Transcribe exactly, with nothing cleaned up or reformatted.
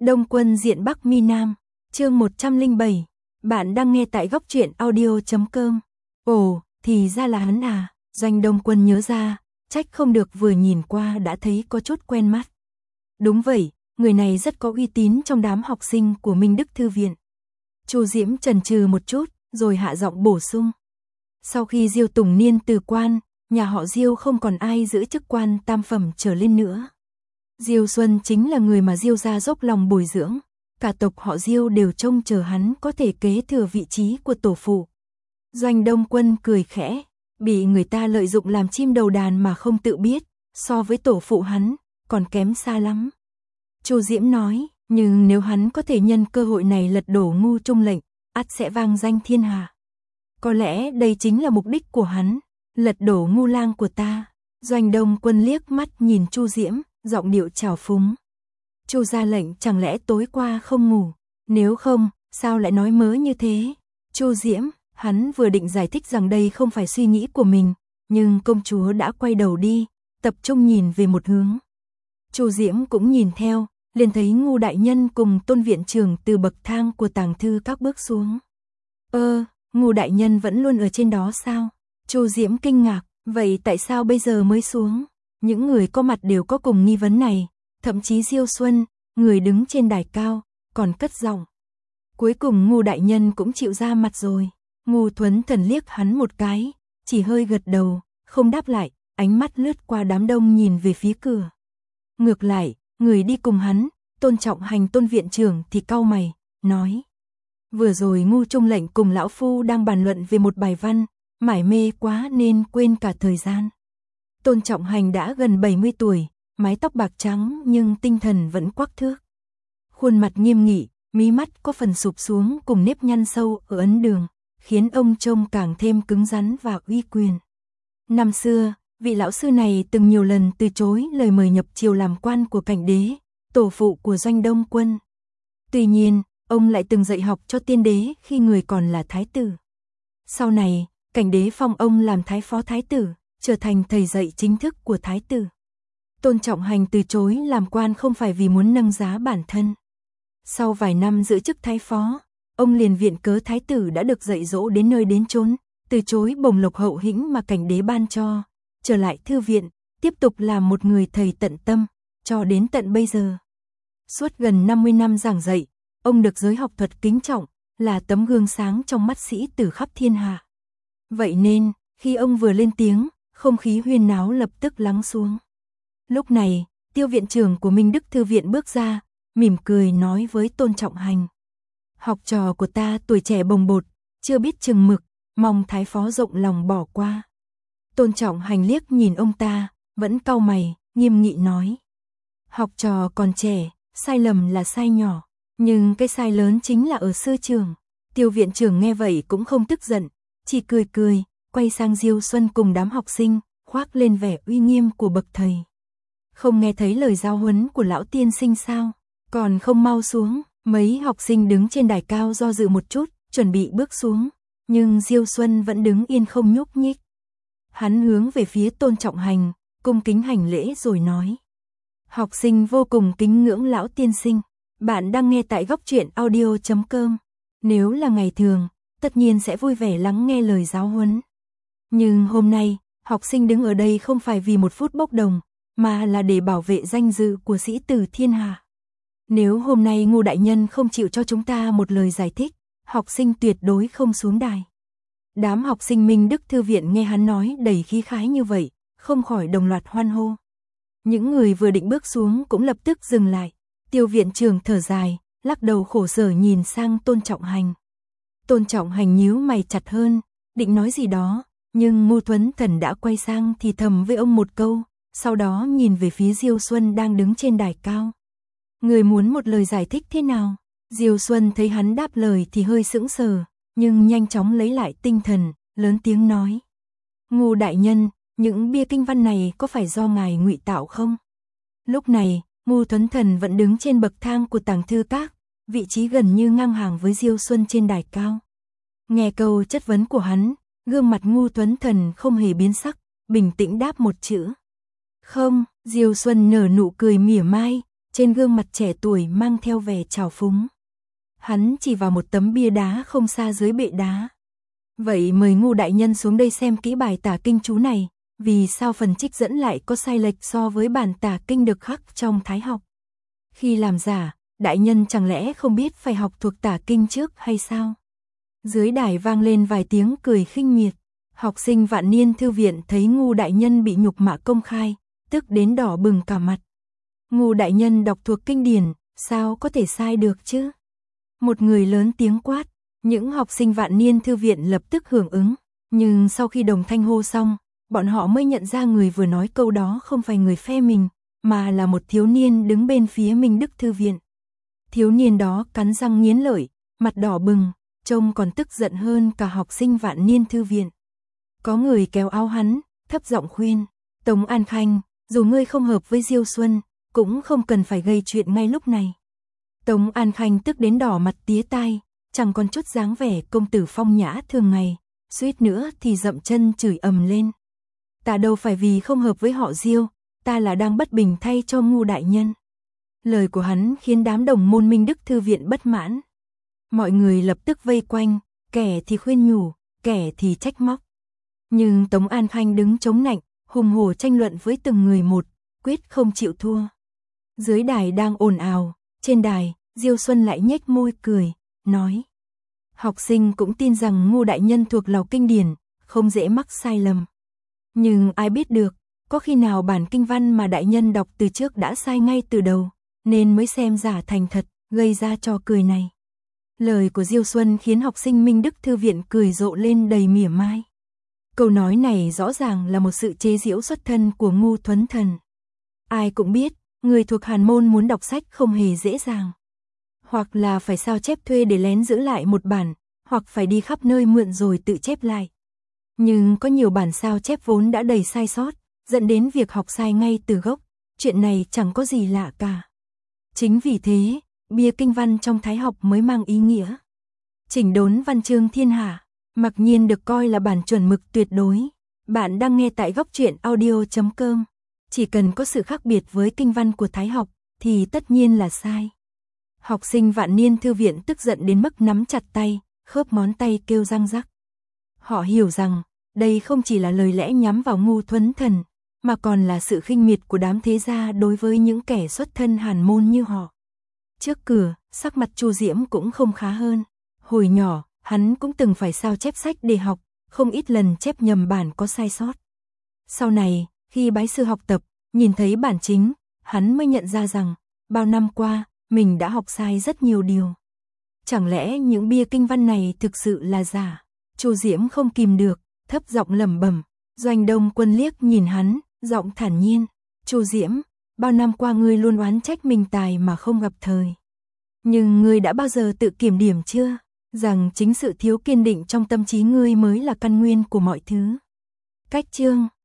Đông Quân diện Bắc Mi Nam, chương một trăm lẻ bảy. Bạn đang nghe tại góc truyện audio chấm com. Ồ, thì ra là hắn à, Doanh Đông Quân nhớ ra, trách không được vừa nhìn qua đã thấy có chút quen mắt. Đúng vậy, người này rất có uy tín trong đám học sinh của Minh Đức Thư Viện. Chu Diễm chần chừ một chút, rồi hạ giọng bổ sung. Sau khi Diêu Tùng Niên từ quan, nhà họ Diêu không còn ai giữ chức quan tam phẩm trở lên nữa. Diêu Xuân chính là người mà Diêu gia dốc lòng bồi dưỡng, cả tộc họ Diêu đều trông chờ hắn có thể kế thừa vị trí của tổ phụ. Doanh Đông Quân cười khẽ, bị người ta lợi dụng làm chim đầu đàn mà không tự biết, so với tổ phụ hắn, còn kém xa lắm. Chu Diễm nói, nhưng nếu hắn có thể nhân cơ hội này lật đổ Ngu Trung lệnh, ắt sẽ vang danh thiên hạ. Có lẽ đây chính là mục đích của hắn, lật đổ Ngu lang của ta. Doanh Đông Quân liếc mắt nhìn Chu Diễm, giọng điệu trào phúng. Chu ra lệnh chẳng lẽ tối qua không ngủ, nếu không, sao lại nói mớ như thế? Chu Diễm, hắn vừa định giải thích rằng đây không phải suy nghĩ của mình, nhưng công chúa đã quay đầu đi, tập trung nhìn về một hướng. Chu Diễm cũng nhìn theo, liền thấy Ngu đại nhân cùng Tôn viện trưởng từ bậc thang của tàng thư các bước xuống. Ơ, Ngu đại nhân vẫn luôn ở trên đó sao? Chu Diễm kinh ngạc, vậy tại sao bây giờ mới xuống? Những người có mặt đều có cùng nghi vấn này, thậm chí Diêu Xuân, người đứng trên đài cao, còn cất giọng. Cuối cùng Ngu đại nhân cũng chịu ra mặt rồi. Ngu Thuấn Thần liếc hắn một cái, chỉ hơi gật đầu, không đáp lại, ánh mắt lướt qua đám đông nhìn về phía cửa. Ngược lại, người đi cùng hắn, Tôn Trọng Hành Tôn viện trưởng thì cau mày, nói. Vừa rồi Ngu Trung lệnh cùng lão phu đang bàn luận về một bài văn, mải mê quá nên quên cả thời gian. Tôn Trọng Hành đã gần bảy mươi tuổi, mái tóc bạc trắng nhưng tinh thần vẫn quắc thước. Khuôn mặt nghiêm nghị, mí mắt có phần sụp xuống cùng nếp nhăn sâu ở ấn đường, khiến ông trông càng thêm cứng rắn và uy quyền. Năm xưa, vị lão sư này từng nhiều lần từ chối lời mời nhập triều làm quan của Cảnh Đế, tổ phụ của Doanh Đông Quân. Tuy nhiên, ông lại từng dạy học cho Tiên Đế khi người còn là thái tử. Sau này, Cảnh Đế phong ông làm thái phó thái tử, trở thành thầy dạy chính thức của thái tử. Tôn Trọng Hành từ chối làm quan không phải vì muốn nâng giá bản thân. Sau vài năm giữ chức thái phó, ông liền viện cớ thái tử đã được dạy dỗ đến nơi đến chốn, từ chối bổng lộc hậu hĩnh mà Cảnh Đế ban cho, trở lại thư viện, tiếp tục làm một người thầy tận tâm, cho đến tận bây giờ. Suốt gần năm mươi năm giảng dạy, ông được giới học thuật kính trọng, là tấm gương sáng trong mắt sĩ tử khắp thiên hạ. Vậy nên, khi ông vừa lên tiếng, không khí huyên náo lập tức lắng xuống. Lúc này, Tiêu viện trưởng của Minh Đức Thư Viện bước ra, mỉm cười nói với Tôn Trọng Hành. Học trò của ta tuổi trẻ bồng bột, chưa biết chừng mực, mong thái phó rộng lòng bỏ qua. Tôn Trọng Hành liếc nhìn ông ta, vẫn cau mày, nghiêm nghị nói. Học trò còn trẻ, sai lầm là sai nhỏ, nhưng cái sai lớn chính là ở sư trưởng. Tiêu viện trưởng nghe vậy cũng không tức giận, chỉ cười cười, quay sang Diêu Xuân cùng đám học sinh, khoác lên vẻ uy nghiêm của bậc thầy. Không nghe thấy lời giáo huấn của lão tiên sinh sao, còn không mau xuống. Mấy học sinh đứng trên đài cao do dự một chút, chuẩn bị bước xuống, nhưng Diêu Xuân vẫn đứng yên không nhúc nhích. Hắn hướng về phía Tôn Trọng Hành, cung kính hành lễ rồi nói. Học sinh vô cùng kính ngưỡng lão tiên sinh, bạn đang nghe tại góc truyện audio chấm com. Nếu là ngày thường, tất nhiên sẽ vui vẻ lắng nghe lời giáo huấn. Nhưng hôm nay, học sinh đứng ở đây không phải vì một phút bốc đồng, mà là để bảo vệ danh dự của sĩ tử thiên hạ. Nếu hôm nay Ngu đại nhân không chịu cho chúng ta một lời giải thích, học sinh tuyệt đối không xuống đài. Đám học sinh Minh Đức Thư Viện nghe hắn nói đầy khí khái như vậy, không khỏi đồng loạt hoan hô. Những người vừa định bước xuống cũng lập tức dừng lại. Tiêu viện trưởng thở dài, lắc đầu khổ sở nhìn sang Tôn Trọng Hành. Tôn Trọng Hành nhíu mày chặt hơn, định nói gì đó, nhưng Ngu Thuấn Thần đã quay sang thì thầm với ông một câu, sau đó nhìn về phía Diêu Xuân đang đứng trên đài cao. Người muốn một lời giải thích thế nào? Diêu Xuân thấy hắn đáp lời thì hơi sững sờ, nhưng nhanh chóng lấy lại tinh thần, lớn tiếng nói. Ngu đại nhân, những bia kinh văn này có phải do ngài ngụy tạo không? Lúc này, Ngu Thuấn Thần vẫn đứng trên bậc thang của tàng thư các, vị trí gần như ngang hàng với Diêu Xuân trên đài cao. Nghe câu chất vấn của hắn, gương mặt Ngu Thuấn Thần không hề biến sắc, bình tĩnh đáp một chữ. Không, Diêu Xuân nở nụ cười mỉa mai, trên gương mặt trẻ tuổi mang theo vẻ trào phúng. Hắn chỉ vào một tấm bia đá không xa dưới bệ đá. Vậy mời Ngô đại nhân xuống đây xem kỹ bài tả kinh chú này, vì sao phần trích dẫn lại có sai lệch so với bản tả kinh được khắc trong Thái học. Khi làm giả, đại nhân chẳng lẽ không biết phải học thuộc tả kinh trước hay sao? Dưới đài vang lên vài tiếng cười khinh miệt. Học sinh Vạn Niên thư viện thấy Ngô đại nhân bị nhục mạ công khai, tức đến đỏ bừng cả mặt. Ngô đại nhân đọc thuộc kinh điển, sao có thể sai được chứ? Một người lớn tiếng quát, những học sinh Vạn Niên thư viện lập tức hưởng ứng, nhưng sau khi đồng thanh hô xong, bọn họ mới nhận ra người vừa nói câu đó không phải người phe mình, mà là một thiếu niên đứng bên phía Minh Đức thư viện. Thiếu niên đó cắn răng nghiến lợi, mặt đỏ bừng, trông còn tức giận hơn cả học sinh Vạn Niên thư viện. Có người kéo áo hắn, thấp giọng khuyên, Tống An Khanh, dù ngươi không hợp với Diêu Xuân, cũng không cần phải gây chuyện ngay lúc này. Tống An Khanh tức đến đỏ mặt tía tai, chẳng còn chút dáng vẻ công tử phong nhã thường ngày, suýt nữa thì dậm chân chửi ầm lên. Ta đâu phải vì không hợp với họ Diêu, ta là đang bất bình thay cho Ngô đại nhân. Lời của hắn khiến đám đồng môn Minh Đức thư viện bất mãn. Mọi người lập tức vây quanh, kẻ thì khuyên nhủ, kẻ thì trách móc. Nhưng Tống An Khanh đứng chống nạnh, hùng hổ tranh luận với từng người một, quyết không chịu thua. Dưới đài đang ồn ào, trên đài, Diêu Xuân lại nhếch môi cười, nói. Học sinh cũng tin rằng Ngô đại nhân thuộc lầu kinh điển, không dễ mắc sai lầm. Nhưng ai biết được, có khi nào bản kinh văn mà đại nhân đọc từ trước đã sai ngay từ đầu, nên mới xem giả thành thật, gây ra trò cười này. Lời của Diêu Xuân khiến học sinh Minh Đức thư viện cười rộ lên đầy mỉa mai. Câu nói này rõ ràng là một sự chế giễu xuất thân của Ngô Thuấn Thần. Ai cũng biết, người thuộc Hàn môn muốn đọc sách không hề dễ dàng. Hoặc là phải sao chép thuê để lén giữ lại một bản, hoặc phải đi khắp nơi mượn rồi tự chép lại. Nhưng có nhiều bản sao chép vốn đã đầy sai sót, dẫn đến việc học sai ngay từ gốc, chuyện này chẳng có gì lạ cả. Chính vì thế, bia kinh văn trong Thái học mới mang ý nghĩa chỉnh đốn văn chương thiên hạ, mặc nhiên được coi là bản chuẩn mực tuyệt đối. Bạn đang nghe tại góc truyện audio chấm com. Chỉ cần có sự khác biệt với kinh văn của Thái học, thì tất nhiên là sai. Học sinh Vạn Niên thư viện tức giận đến mức nắm chặt tay, khớp ngón tay kêu răng rắc. Họ hiểu rằng, đây không chỉ là lời lẽ nhắm vào Ngô Thuấn Thần, mà còn là sự khinh miệt của đám thế gia đối với những kẻ xuất thân Hàn môn như họ. Trước cửa, sắc mặt Chu Diễm cũng không khá hơn. Hồi nhỏ, hắn cũng từng phải sao chép sách để học, không ít lần chép nhầm bản có sai sót. Sau này, khi bái sư học tập, nhìn thấy bản chính, hắn mới nhận ra rằng, bao năm qua, mình đã học sai rất nhiều điều. Chẳng lẽ những bia kinh văn này thực sự là giả? Chu Diễm không kìm được, thấp giọng lẩm bẩm. Doanh Đông Quân liếc nhìn hắn, giọng thản nhiên. Chu Diễm, bao năm qua ngươi luôn oán trách Minh Tài mà không gặp thời. Nhưng ngươi đã bao giờ tự kiểm điểm chưa? Rằng chính sự thiếu kiên định trong tâm trí ngươi mới là căn nguyên của mọi thứ. Cách chương